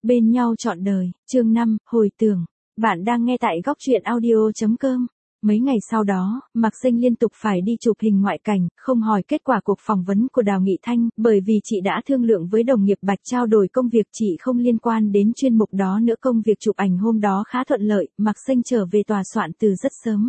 Bên nhau trọn đời, chương 5, hồi tưởng. Bạn đang nghe tại góc truyện audio.com. Mấy ngày sau đó, Mạc Sinh liên tục phải đi chụp hình ngoại cảnh, không hỏi kết quả cuộc phỏng vấn của Đào Nghị Thanh, bởi vì chị đã thương lượng với đồng nghiệp Bạch trao đổi công việc chị không liên quan đến chuyên mục đó nữa. Công việc chụp ảnh hôm đó khá thuận lợi, Mạc Sinh trở về tòa soạn từ rất sớm.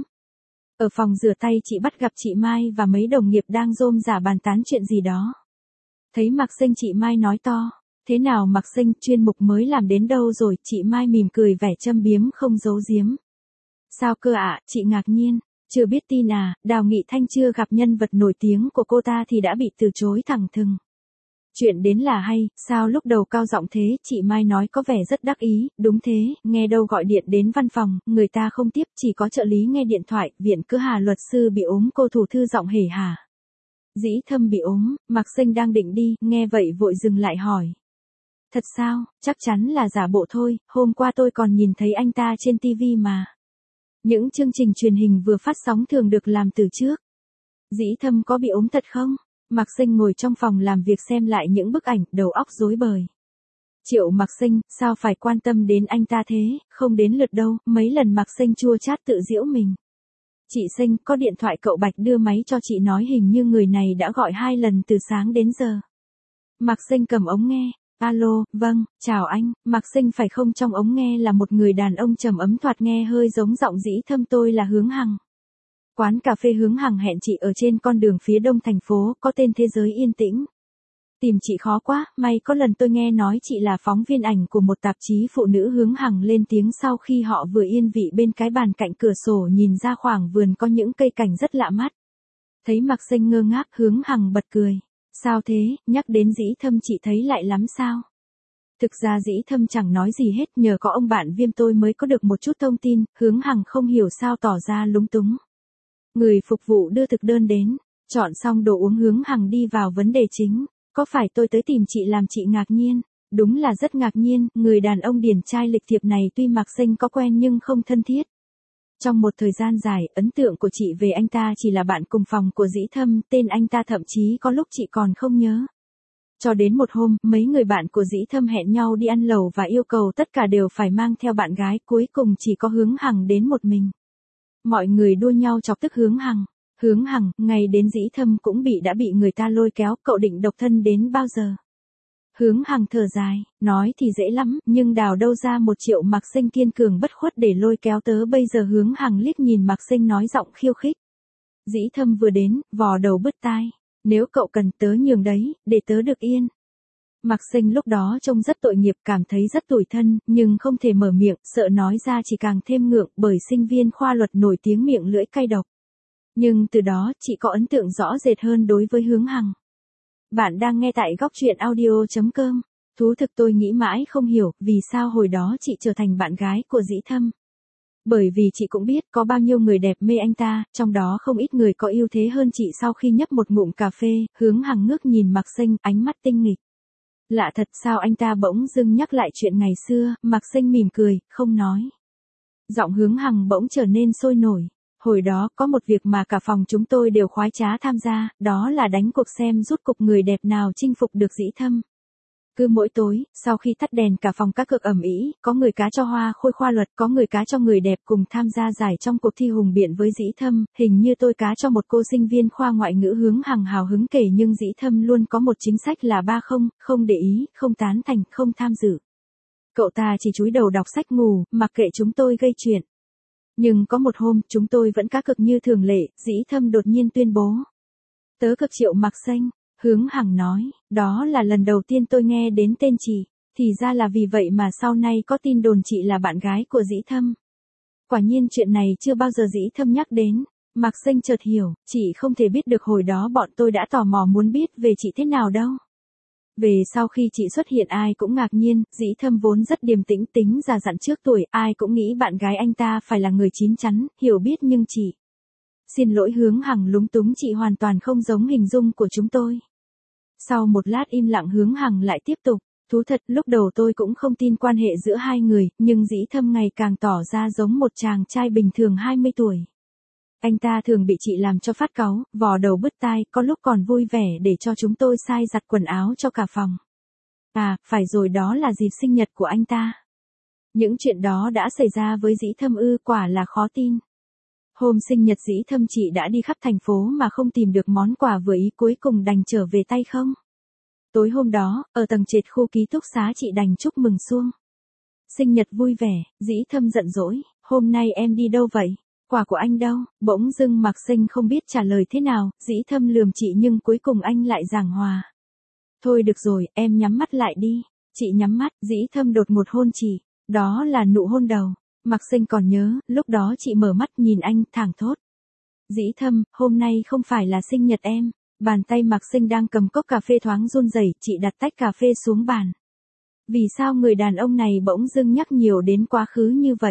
Ở phòng rửa tay chị bắt gặp chị Mai và mấy đồng nghiệp đang rôm rả bàn tán chuyện gì đó. Thấy Mạc Sinh, chị Mai nói to: "Thế nào Mạc Sinh, chuyên mục mới làm đến đâu rồi?" Chị Mai mỉm cười vẻ châm biếm không giấu giếm. "Sao cơ ạ?" Chị ngạc nhiên. "Chưa biết tin à, Đào Nghị Thanh chưa gặp nhân vật nổi tiếng của cô ta thì đã bị từ chối thẳng thừng." "Chuyện đến là hay, sao lúc đầu cao giọng thế?" Chị Mai nói có vẻ rất đắc ý. "Đúng thế, nghe đâu gọi điện đến văn phòng, người ta không tiếp, chỉ có trợ lý nghe điện thoại, viện cứ Hà luật sư bị ốm." Cô thủ thư giọng hề hà. "Dĩ Thâm bị ốm." Mạc Sinh đang định đi, nghe vậy vội dừng lại hỏi: "Thật sao?" "Chắc chắn là giả bộ thôi, hôm qua tôi còn nhìn thấy anh ta trên TV mà." "Những chương trình truyền hình vừa phát sóng thường được làm từ trước." "Dĩ Thâm có bị ốm thật không?" Mạc Sinh ngồi trong phòng làm việc xem lại những bức ảnh, đầu óc rối bời. "Triệu Mạc Sinh, sao phải quan tâm đến anh ta thế, không đến lượt đâu." Mấy lần Mạc Sinh chua chát tự giễu mình. "Chị Sinh, có điện thoại cậu Bạch đưa máy cho chị nói hình như người này đã gọi 2 lần từ sáng đến giờ." Mạc Sinh cầm ống nghe. "Alo, vâng, chào anh." Mạc Sinh phải không, trong ống nghe là một người đàn ông trầm ấm thoạt nghe hơi giống giọng Dĩ Thâm. "Tôi là Hướng Hằng. Quán cà phê Hướng Hằng hẹn chị ở trên con đường phía đông thành phố, có tên Thế Giới Yên Tĩnh. Tìm chị khó quá, may có lần tôi nghe nói chị là phóng viên ảnh của một tạp chí phụ nữ." Hướng Hằng lên tiếng sau khi họ vừa yên vị bên cái bàn cạnh cửa sổ nhìn ra khoảng vườn có những cây cảnh rất lạ mắt. Thấy Mạc Sinh ngơ ngác, Hướng Hằng bật cười. "Sao thế, nhắc đến Dĩ Thâm chị thấy lại lắm sao?" "Thực ra Dĩ Thâm chẳng nói gì hết, nhờ có ông bạn Viêm tôi mới có được một chút thông tin." Hướng Hằng không hiểu sao tỏ ra lúng túng. Người phục vụ đưa thực đơn đến, chọn xong đồ uống Hướng Hằng đi vào vấn đề chính. "Có phải tôi tới tìm chị làm chị ngạc nhiên?" "Đúng là rất ngạc nhiên." Người đàn ông điển trai lịch thiệp này tuy Mạc Sinh có quen nhưng không thân thiết. Trong một thời gian dài, ấn tượng của chị về anh ta chỉ là bạn cùng phòng của Dĩ Thâm, tên anh ta thậm chí có lúc chị còn không nhớ. Cho đến một hôm, mấy người bạn của Dĩ Thâm hẹn nhau đi ăn lẩu và yêu cầu tất cả đều phải mang theo bạn gái, cuối cùng chỉ có Hướng Hằng đến một mình. Mọi người đua nhau chọc tức Hướng Hằng. "Hướng Hằng, ngày đến Dĩ Thâm cũng đã bị người ta lôi kéo, cậu định độc thân đến bao giờ?" Hướng Hằng thở dài, nói thì dễ lắm, nhưng đào đâu ra 1 triệu. Mạc Sinh kiên cường bất khuất để lôi kéo tớ bây giờ. Hướng Hằng liếc nhìn Mạc Sinh nói giọng khiêu khích. "Dĩ Thâm vừa đến, vò đầu bứt tai. Nếu cậu cần tớ nhường đấy, để tớ được yên." Mạc Sinh lúc đó trông rất tội nghiệp, cảm thấy rất tủi thân, nhưng không thể mở miệng, sợ nói ra chỉ càng thêm ngượng, bởi sinh viên khoa luật nổi tiếng miệng lưỡi cay độc. Nhưng từ đó, chị có ấn tượng rõ rệt hơn đối với Hướng Hằng. Bạn đang nghe tại góc truyện audio.com. Thú thực tôi nghĩ mãi không hiểu, vì sao hồi đó chị trở thành bạn gái của Dĩ Thâm. Bởi vì chị cũng biết có bao nhiêu người đẹp mê anh ta, trong đó không ít người có ưu thế hơn chị. Sau khi nhấp một ngụm cà phê, Hướng Hằng ngước nhìn Mạc Sinh, ánh mắt tinh nghịch. Lạ thật, sao anh ta bỗng dưng nhắc lại chuyện ngày xưa? Mạc Sinh mỉm cười, không nói. Giọng Hướng Hằng bỗng trở nên sôi nổi. "Hồi đó có một việc mà cả phòng chúng tôi đều khoái trá tham gia, đó là đánh cuộc xem rút cục người đẹp nào chinh phục được Dĩ Thâm. Cứ mỗi tối, sau khi tắt đèn cả phòng cá cược ầm ĩ, có người cá cho hoa khôi khoa luật, có người cá cho người đẹp cùng tham gia giải trong cuộc thi hùng biện với Dĩ Thâm. Hình như tôi cá cho một cô sinh viên khoa ngoại ngữ." Hướng Hằng hào hứng kể, nhưng Dĩ Thâm luôn có một chính sách là 3 không: không để ý, không tán thành, không tham dự. Cậu ta chỉ chúi đầu đọc sách ngủ, mặc kệ chúng tôi gây chuyện. Nhưng có một hôm, chúng tôi vẫn cá cược như thường lệ, Dĩ Thâm đột nhiên tuyên bố: "Tớ cược Triệu Mạc Sinh." Hướng Hằng nói, "Đó là lần đầu tiên tôi nghe đến tên chị. Thì ra là vì vậy mà sau này có tin đồn chị là bạn gái của Dĩ Thâm." Quả nhiên chuyện này chưa bao giờ Dĩ Thâm nhắc đến. Mạc Sinh chợt hiểu, chị không thể biết được hồi đó bọn tôi đã tò mò muốn biết về chị thế nào đâu. Về sau khi chị xuất hiện ai cũng ngạc nhiên. Dĩ Thâm vốn rất điềm tĩnh, tính già dặn trước tuổi, ai cũng nghĩ bạn gái anh ta phải là người chín chắn, hiểu biết, nhưng chị... Xin lỗi. Hướng Hằng lúng túng, "Chị hoàn toàn không giống hình dung của chúng tôi." Sau một lát im lặng, Hướng Hằng lại tiếp tục. "Thú thật, lúc đầu tôi cũng không tin quan hệ giữa hai người, nhưng Dĩ Thâm ngày càng tỏ ra giống một chàng trai bình thường 20 tuổi. Anh ta thường bị chị làm cho phát cáu, vò đầu bứt tai, có lúc còn vui vẻ để cho chúng tôi sai giặt quần áo cho cả phòng. À, phải rồi, đó là dịp sinh nhật của anh ta. Những chuyện đó đã xảy ra với Dĩ Thâm ư, quả là khó tin. Hôm sinh nhật Dĩ Thâm chị đã đi khắp thành phố mà không tìm được món quà vừa ý, cuối cùng đành trở về tay không. Tối hôm đó, ở tầng trệt khu ký túc xá chị đành chúc mừng suông sinh nhật vui vẻ. Dĩ Thâm giận dỗi, hôm nay em đi đâu vậy? Quà của anh đâu? Bỗng dưng Mạc Sinh không biết trả lời thế nào, Dĩ Thâm lườm chị nhưng cuối cùng anh lại giảng hòa. Thôi được rồi, em nhắm mắt lại đi. Chị nhắm mắt, Dĩ Thâm đột ngột hôn chị. Đó là nụ hôn đầu. Mạc Sinh còn nhớ, lúc đó chị mở mắt nhìn anh, thảng thốt. Dĩ Thâm, hôm nay không phải là sinh nhật em. Bàn tay Mạc Sinh đang cầm cốc cà phê thoáng run rẩy, chị đặt tách cà phê xuống bàn. Vì sao người đàn ông này bỗng dưng nhắc nhiều đến quá khứ như vậy?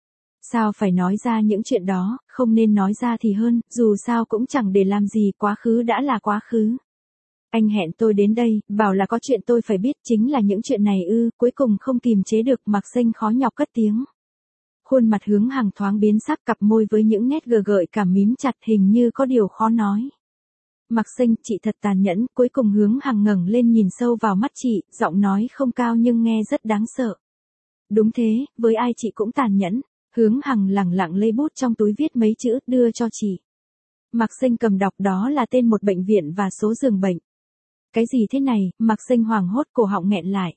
Sao phải nói ra những chuyện đó, không nên nói ra thì hơn, dù sao cũng chẳng để làm gì, quá khứ đã là quá khứ. Anh hẹn tôi đến đây, bảo là có chuyện tôi phải biết, chính là những chuyện này ư, cuối cùng không kìm chế được, Mạc Sinh khó nhọc cất tiếng. Khuôn mặt Hướng Hằng thoáng biến sắc, cặp môi với những nét gờ gợi cảm mím chặt, hình như có điều khó nói. Mạc Sinh, chị thật tàn nhẫn, cuối cùng Hướng Hằng ngẩng lên nhìn sâu vào mắt chị, giọng nói không cao nhưng nghe rất đáng sợ. Đúng thế, với ai chị cũng tàn nhẫn. Hướng Hằng lẳng lặng lấy bút trong túi viết mấy chữ, đưa cho chị. Mạc Sinh cầm đọc, đó là tên một bệnh viện và số giường bệnh. Cái gì thế này? Mạc Sinh hoảng hốt, cổ họng nghẹn lại.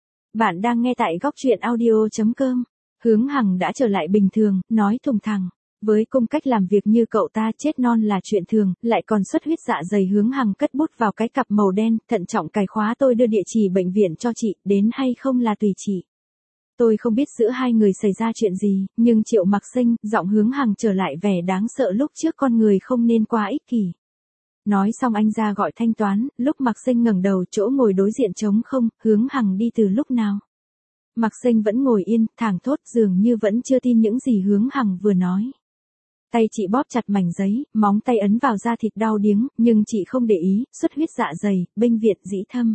Bạn đang nghe tại góc truyện audio.com. Hướng Hằng đã trở lại bình thường, nói thùng thẳng. Với cung cách làm việc như cậu ta, chết non là chuyện thường, lại còn xuất huyết dạ dày. Hướng Hằng cất bút vào cái cặp màu đen, thận trọng cài khóa. Tôi đưa địa chỉ bệnh viện cho chị, đến hay không là tùy chị. Tôi không biết giữa hai người xảy ra chuyện gì, nhưng Triệu Mạc Sinh, giọng Hướng Hằng trở lại vẻ đáng sợ lúc trước, con người không nên quá ích kỷ. Nói xong anh ra gọi thanh toán, lúc Mạc Sinh ngẩng đầu, chỗ ngồi đối diện trống không. Hướng Hằng đi từ lúc nào? Mạc Sinh vẫn ngồi yên, thảng thốt, dường như vẫn chưa tin những gì Hướng Hằng vừa nói. Tay chị bóp chặt mảnh giấy, móng tay ấn vào da thịt đau điếng, nhưng chị không để ý, xuất huyết dạ dày, bệnh viện Dĩ Thâm.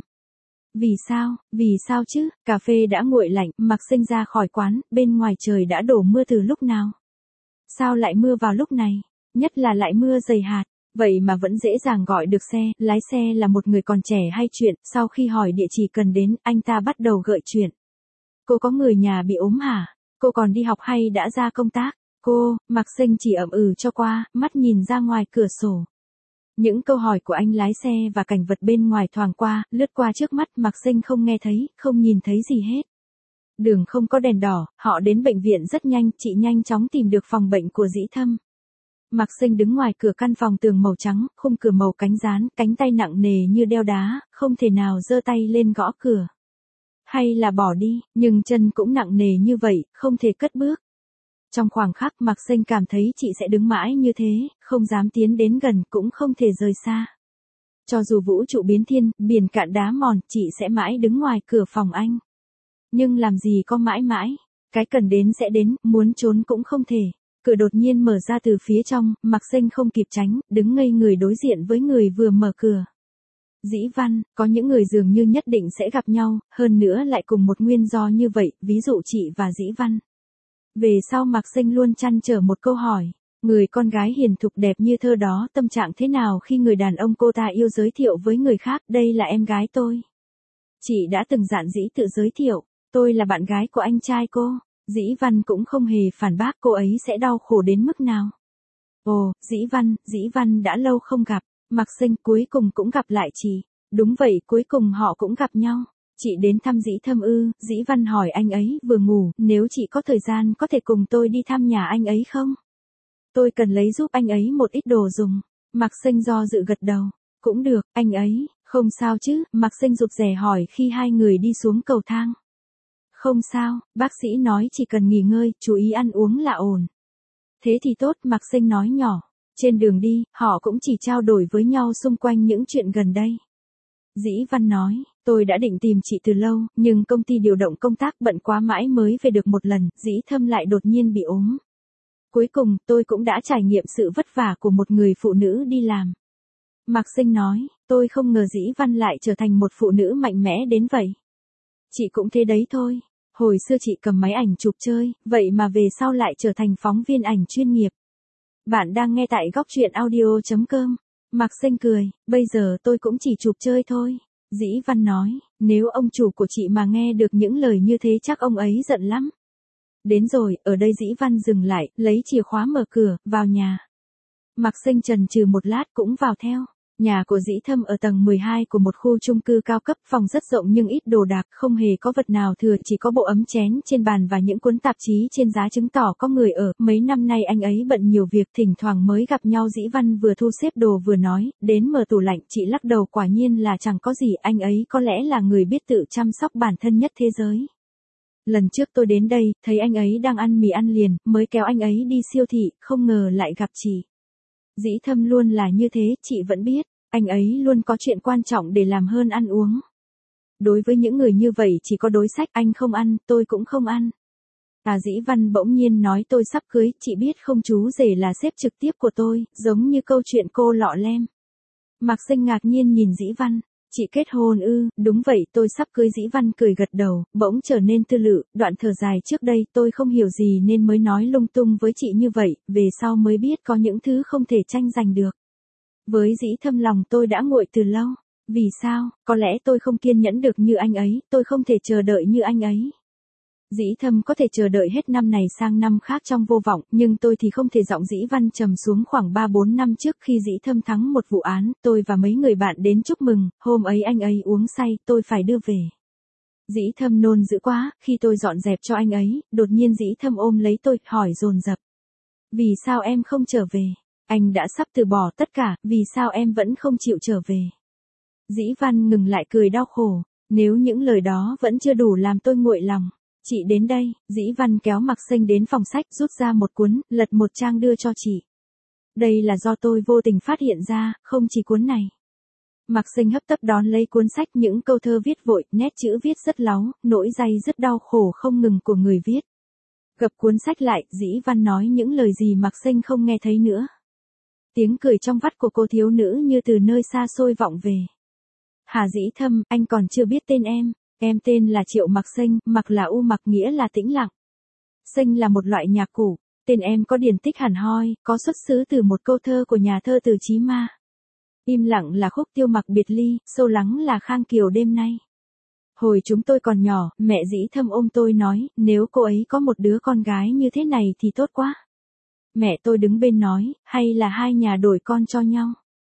Vì sao chứ? Cà phê đã nguội lạnh, Mạc Sinh ra khỏi quán, bên ngoài trời đã đổ mưa từ lúc nào? Sao lại mưa vào lúc này? Nhất là lại mưa dày hạt, vậy mà vẫn dễ dàng gọi được xe, lái xe là một người còn trẻ hay chuyện, sau khi hỏi địa chỉ cần đến, anh ta bắt đầu gợi chuyện. Cô có người nhà bị ốm hả? Cô còn đi học hay đã ra công tác? Mạc Sinh chỉ ậm ừ cho qua, mắt nhìn ra ngoài cửa sổ. Những câu hỏi của anh lái xe và cảnh vật bên ngoài thoáng qua, lướt qua trước mắt, Mạc Sinh không nghe thấy, không nhìn thấy gì hết. Đường không có đèn đỏ, họ đến bệnh viện rất nhanh, chị nhanh chóng tìm được phòng bệnh của Dĩ Thâm. Mạc Sinh đứng ngoài cửa căn phòng tường màu trắng, khung cửa màu cánh gián, cánh tay nặng nề như đeo đá, không thể nào giơ tay lên gõ cửa. Hay là bỏ đi, nhưng chân cũng nặng nề như vậy, không thể cất bước. Trong khoảng khắc, Mạc Sinh cảm thấy chị sẽ đứng mãi như thế, không dám tiến đến gần, cũng không thể rời xa. Cho dù vũ trụ biến thiên, biển cạn đá mòn, chị sẽ mãi đứng ngoài cửa phòng anh. Nhưng làm gì có mãi mãi, cái cần đến sẽ đến, muốn trốn cũng không thể. Cửa đột nhiên mở ra từ phía trong, Mạc Sinh không kịp tránh, đứng ngây người đối diện với người vừa mở cửa. Dĩ Văn, có những người dường như nhất định sẽ gặp nhau, hơn nữa lại cùng một nguyên do như vậy, ví dụ chị và Dĩ Văn. Về sau Mạc Sinh luôn trăn trở một câu hỏi, người con gái hiền thục đẹp như thơ đó tâm trạng thế nào khi người đàn ông cô ta yêu giới thiệu với người khác, đây là em gái tôi. Chị đã từng dạn dĩ tự giới thiệu, tôi là bạn gái của anh trai cô. Dĩ Văn cũng không hề phản bác, cô ấy sẽ đau khổ đến mức nào. Ồ, Dĩ Văn đã lâu không gặp, Mạc Sinh cuối cùng cũng gặp lại chị. Đúng vậy, cuối cùng họ cũng gặp nhau. Chị đến thăm Dĩ Thâm ư? Dĩ Văn hỏi anh ấy vừa ngủ, nếu chị có thời gian có thể cùng tôi đi thăm nhà anh ấy không? Tôi cần lấy giúp anh ấy một ít đồ dùng. Mạc Sinh do dự gật đầu. Cũng được, anh ấy, không sao chứ? Mạc Sinh rụt rè hỏi khi hai người đi xuống cầu thang. Không sao, bác sĩ nói chỉ cần nghỉ ngơi, chú ý ăn uống là ổn. Thế thì tốt, Mạc Sinh nói nhỏ. Trên đường đi, họ cũng chỉ trao đổi với nhau xung quanh những chuyện gần đây. Dĩ Văn nói, tôi đã định tìm chị từ lâu, nhưng công ty điều động công tác bận quá mãi mới về được một lần, Dĩ Thâm lại đột nhiên bị ốm. Cuối cùng, tôi cũng đã trải nghiệm sự vất vả của một người phụ nữ đi làm. Mạc Sinh nói, tôi không ngờ Dĩ Văn lại trở thành một phụ nữ mạnh mẽ đến vậy. Chị cũng thế đấy thôi. Hồi xưa chị cầm máy ảnh chụp chơi, vậy mà về sau lại trở thành phóng viên ảnh chuyên nghiệp. Bạn đang nghe tại góc truyện audio.com. Mạc Sinh cười, bây giờ tôi cũng chỉ chụp chơi thôi. Dĩ Văn nói, Nếu ông chủ của chị mà nghe được những lời như thế chắc ông ấy giận lắm. Đến rồi, ở đây Dĩ Văn dừng lại, lấy chìa khóa mở cửa, vào nhà. Mạc Sinh chần chừ một lát cũng vào theo. Nhà của Dĩ Thâm ở tầng 12 của một khu chung cư cao cấp, phòng rất rộng nhưng ít đồ đạc, không hề có vật nào thừa, chỉ có bộ ấm chén trên bàn và những cuốn tạp chí trên giá chứng tỏ có người ở. Mấy năm nay anh ấy bận nhiều việc, thỉnh thoảng mới gặp nhau. Dĩ Văn vừa thu xếp đồ vừa nói, đến mở tủ lạnh. Chị lắc đầu, quả nhiên là chẳng có gì, anh ấy có lẽ là người biết tự chăm sóc bản thân nhất thế giới. Lần trước tôi đến đây, thấy anh ấy đang ăn mì ăn liền, mới kéo anh ấy đi siêu thị, không ngờ lại gặp chị. Dĩ Thâm luôn là như thế, chị vẫn biết, anh ấy luôn có chuyện quan trọng để làm hơn ăn uống. Đối với những người như vậy chỉ có đối sách, anh không ăn, tôi cũng không ăn. Dĩ Văn bỗng nhiên nói, tôi sắp cưới, chị biết không, chú rể là sếp trực tiếp của tôi, giống như câu chuyện cô lọ lem. Mạc Sinh ngạc nhiên nhìn Dĩ Văn. Chị kết hôn ư? Đúng vậy, tôi sắp cưới. Dĩ Văn cười gật đầu, bỗng trở nên tư lự, đoạn thở dài, trước đây tôi không hiểu gì nên mới nói lung tung với chị như vậy, về sau mới biết có những thứ không thể tranh giành được. Với Dĩ Thâm lòng tôi đã nguội từ lâu. Vì sao? Có lẽ tôi không kiên nhẫn được như anh ấy, tôi không thể chờ đợi như anh ấy. Dĩ Thâm có thể chờ đợi hết năm này sang năm khác trong vô vọng, nhưng tôi thì không thể. Giọng Dĩ Văn trầm xuống. Khoảng 3-4 năm trước khi Dĩ Thâm thắng một vụ án, tôi và mấy người bạn đến chúc mừng, hôm ấy anh ấy uống say, tôi phải đưa về. Dĩ Thâm nôn dữ quá, khi tôi dọn dẹp cho anh ấy, đột nhiên Dĩ Thâm ôm lấy tôi, hỏi dồn dập. Vì sao em không trở về? Anh đã sắp từ bỏ tất cả, vì sao em vẫn không chịu trở về? Dĩ Văn ngừng lại, cười đau khổ. Nếu những lời đó vẫn chưa đủ làm tôi nguội lòng. Chị đến đây. Dĩ Văn kéo Mạc Sinh đến phòng sách, rút ra một cuốn, lật một trang đưa cho chị. Đây là do tôi vô tình phát hiện ra, không chỉ cuốn này. Mạc Sinh hấp tấp đón lấy cuốn sách, những câu thơ viết vội, nét chữ viết rất láu, nỗi day dứt đau khổ không ngừng của người viết. Gập cuốn sách lại, Dĩ Văn nói những lời gì Mạc Sinh không nghe thấy nữa. Tiếng cười trong vắt của cô thiếu nữ như từ nơi xa xôi vọng về. Hà Dĩ Thâm, anh còn chưa biết tên em. Em tên là Triệu Mạc Sinh, Mạc là U, Mạc nghĩa là tĩnh lặng. Sinh là một loại nhạc cụ. Tên em có điển tích hẳn hoi, có xuất xứ từ một câu thơ của nhà thơ Từ Chí Ma. Im lặng là khúc Tiêu Mặc biệt ly, sâu lắng là Khang Kiều đêm nay. Hồi chúng tôi còn nhỏ, mẹ Dĩ Thâm ôm tôi nói, nếu cô ấy có một đứa con gái như thế này thì tốt quá. Mẹ tôi đứng bên nói, hay là hai nhà đổi con cho nhau.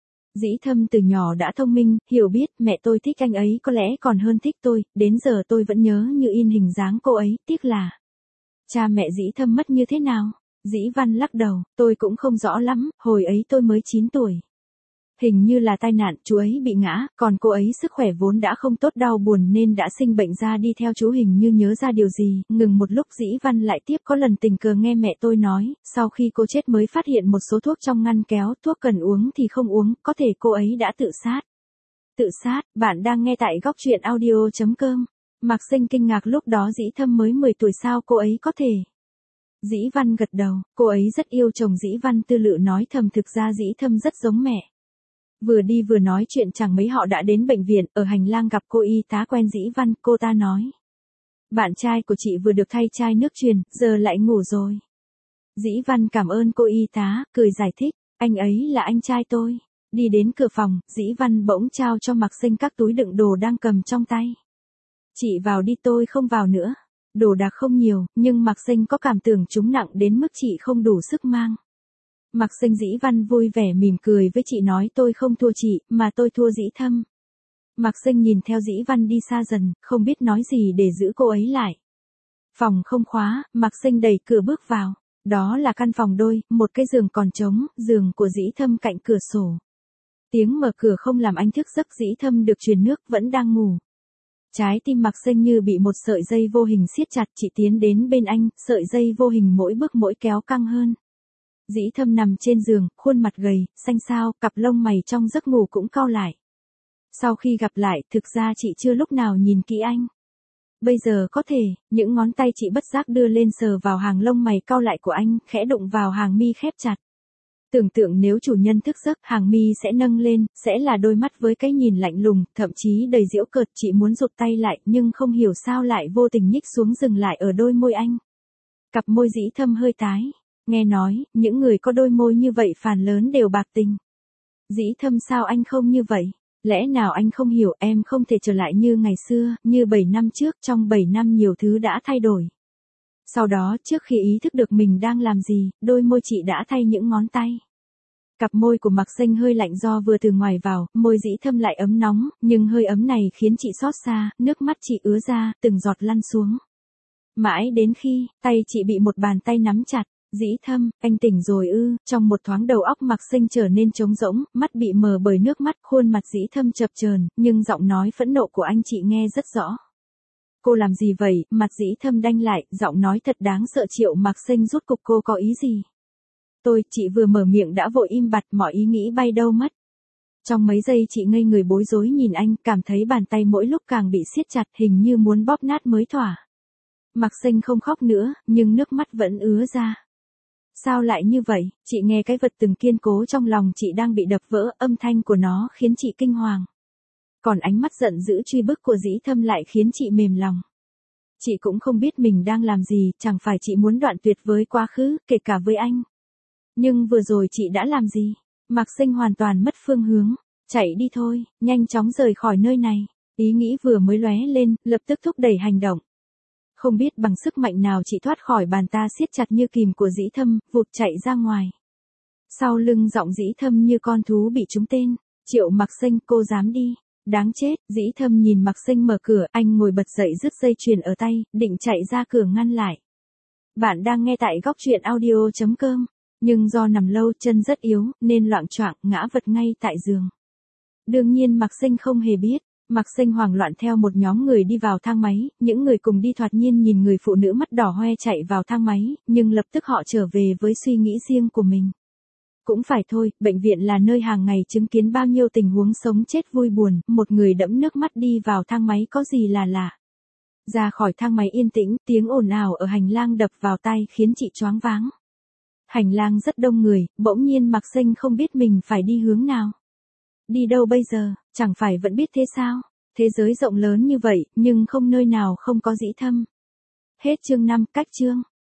Dĩ Thâm từ nhỏ đã thông minh, hiểu biết, mẹ tôi thích anh ấy có lẽ còn hơn thích tôi, đến giờ tôi vẫn nhớ như in hình dáng cô ấy, tiếc là cha mẹ Dĩ Thâm mất như thế nào? Dĩ Văn lắc đầu, tôi cũng không rõ lắm, hồi ấy tôi mới 9 tuổi. Hình như là tai nạn, chú ấy bị ngã, còn cô ấy sức khỏe vốn đã không tốt, đau buồn nên đã sinh bệnh ra đi theo chú. Hình như nhớ ra điều gì, ngừng một lúc Dĩ Văn lại tiếp, có lần tình cờ nghe mẹ tôi nói, sau khi cô chết mới phát hiện một số thuốc trong ngăn kéo, thuốc cần uống thì không uống, có thể cô ấy đã tự sát. Tự sát, bạn đang nghe tại góc truyện audio.com. Mạc Sinh kinh ngạc, lúc đó Dĩ Thâm mới 10 tuổi, sao cô ấy có thể? Dĩ Văn gật đầu, cô ấy rất yêu chồng. Dĩ Văn tư lự nói thầm, thực ra Dĩ Thâm rất giống mẹ. Vừa đi vừa nói chuyện chẳng mấy họ đã đến bệnh viện, ở hành lang gặp cô y tá quen Dĩ Văn, cô ta nói. Bạn trai của chị vừa được thay chai nước truyền, giờ lại ngủ rồi. Dĩ Văn cảm ơn cô y tá, cười giải thích, anh ấy là anh trai tôi. Đi đến cửa phòng, Dĩ Văn bỗng trao cho Mạc Sinh các túi đựng đồ đang cầm trong tay. Chị vào đi, tôi không vào nữa. Đồ đạc không nhiều, nhưng Mạc Sinh có cảm tưởng chúng nặng đến mức chị không đủ sức mang. Mạc Sinh. Dĩ Văn vui vẻ mỉm cười với chị, nói tôi không thua chị, mà tôi thua Dĩ Thâm. Mạc Sinh nhìn theo Dĩ Văn đi xa dần, không biết nói gì để giữ cô ấy lại. Phòng không khóa, Mạc Sinh đẩy cửa bước vào. Đó là căn phòng đôi, một cái giường còn trống, giường của Dĩ Thâm cạnh cửa sổ. Tiếng mở cửa không làm anh thức giấc. Dĩ Thâm được truyền nước, vẫn đang ngủ. Trái tim Mạc Sinh như bị một sợi dây vô hình siết chặt, chị tiến đến bên anh, sợi dây vô hình mỗi bước mỗi kéo căng hơn. Dĩ Thâm nằm trên giường, khuôn mặt gầy, xanh xao, cặp lông mày trong giấc ngủ cũng cau lại. Sau khi gặp lại, thực ra chị chưa lúc nào nhìn kỹ anh. Bây giờ có thể, những ngón tay chị bất giác đưa lên sờ vào hàng lông mày cau lại của anh, khẽ đụng vào hàng mi khép chặt. Tưởng tượng nếu chủ nhân thức giấc, hàng mi sẽ nâng lên, sẽ là đôi mắt với cái nhìn lạnh lùng, thậm chí đầy giễu cợt. Chị muốn rụt tay lại, nhưng không hiểu sao lại vô tình nhích xuống dừng lại ở đôi môi anh. Cặp môi Dĩ Thâm hơi tái. Nghe nói, những người có đôi môi như vậy phần lớn đều bạc tình. Dĩ Thâm, sao anh không như vậy? Lẽ nào anh không hiểu em không thể trở lại như ngày xưa, như 7 năm trước, trong 7 năm nhiều thứ đã thay đổi. Sau đó trước khi ý thức được mình đang làm gì, đôi môi chị đã thay những ngón tay. Cặp môi của Mạc Sinh hơi lạnh do vừa từ ngoài vào, môi Dĩ Thâm lại ấm nóng, nhưng hơi ấm này khiến chị xót xa, nước mắt chị ứa ra, từng giọt lăn xuống. Mãi đến khi, tay chị bị một bàn tay nắm chặt. Dĩ Thâm, anh tỉnh rồi ư? Trong một thoáng đầu óc Mạc Sinh trở nên trống rỗng, mắt bị mờ bởi nước mắt, khuôn mặt Dĩ Thâm chập chờn, nhưng giọng nói phẫn nộ của anh chị nghe rất rõ. Cô làm gì vậy? Mặt Dĩ Thâm đanh lại, giọng nói thật đáng sợ. Triệu Mạc Sinh rút cục, cô có ý gì? Chị vừa mở miệng đã vội im bặt, mọi ý nghĩ bay đâu mất. Trong mấy giây chị ngây người bối rối nhìn anh, cảm thấy bàn tay mỗi lúc càng bị siết chặt, hình như muốn bóp nát mới thỏa. Mạc Sinh không khóc nữa, nhưng nước mắt vẫn ứa ra. Sao lại như vậy? Chị nghe cái vật từng kiên cố trong lòng chị đang bị đập vỡ, âm thanh của nó khiến chị kinh hoàng. Còn ánh mắt giận dữ truy bức của Dĩ Thâm lại khiến chị mềm lòng. Chị cũng không biết mình đang làm gì, chẳng phải chị muốn đoạn tuyệt với quá khứ, kể cả với anh. Nhưng vừa rồi chị đã làm gì? Mạc Sinh hoàn toàn mất phương hướng. Chạy đi thôi, nhanh chóng rời khỏi nơi này. Ý nghĩ vừa mới lóe lên, lập tức thúc đẩy hành động. Không biết bằng sức mạnh nào chị thoát khỏi bàn ta siết chặt như kìm của Dĩ Thâm, vụt chạy ra ngoài. Sau lưng giọng Dĩ Thâm như con thú bị trúng tên. Triệu Mạc Sinh, cô dám đi. Đáng chết, Dĩ Thâm nhìn Mạc Sinh mở cửa, anh ngồi bật dậy rứt dây chuyền ở tay, định chạy ra cửa ngăn lại. Bạn đang nghe tại góc truyện audio.com. Nhưng do nằm lâu chân rất yếu, nên loạng choạng ngã vật ngay tại giường. Đương nhiên Mạc Sinh không hề biết. Mạc Sinh hoảng loạn theo một nhóm người đi vào thang máy, những người cùng đi thoạt nhiên nhìn người phụ nữ mắt đỏ hoe chạy vào thang máy, nhưng lập tức họ trở về với suy nghĩ riêng của mình. Cũng phải thôi, bệnh viện là nơi hàng ngày chứng kiến bao nhiêu tình huống sống chết vui buồn, một người đẫm nước mắt đi vào thang máy có gì là lạ. Ra khỏi thang máy yên tĩnh, tiếng ồn ào ở hành lang đập vào tai khiến chị choáng váng. Hành lang rất đông người, bỗng nhiên Mạc Sinh không biết mình phải đi hướng nào. Đi đâu bây giờ, chẳng phải vẫn biết thế sao? Thế giới rộng lớn như vậy, nhưng không nơi nào không có Dĩ Thâm. Hết chương 5, cách chương.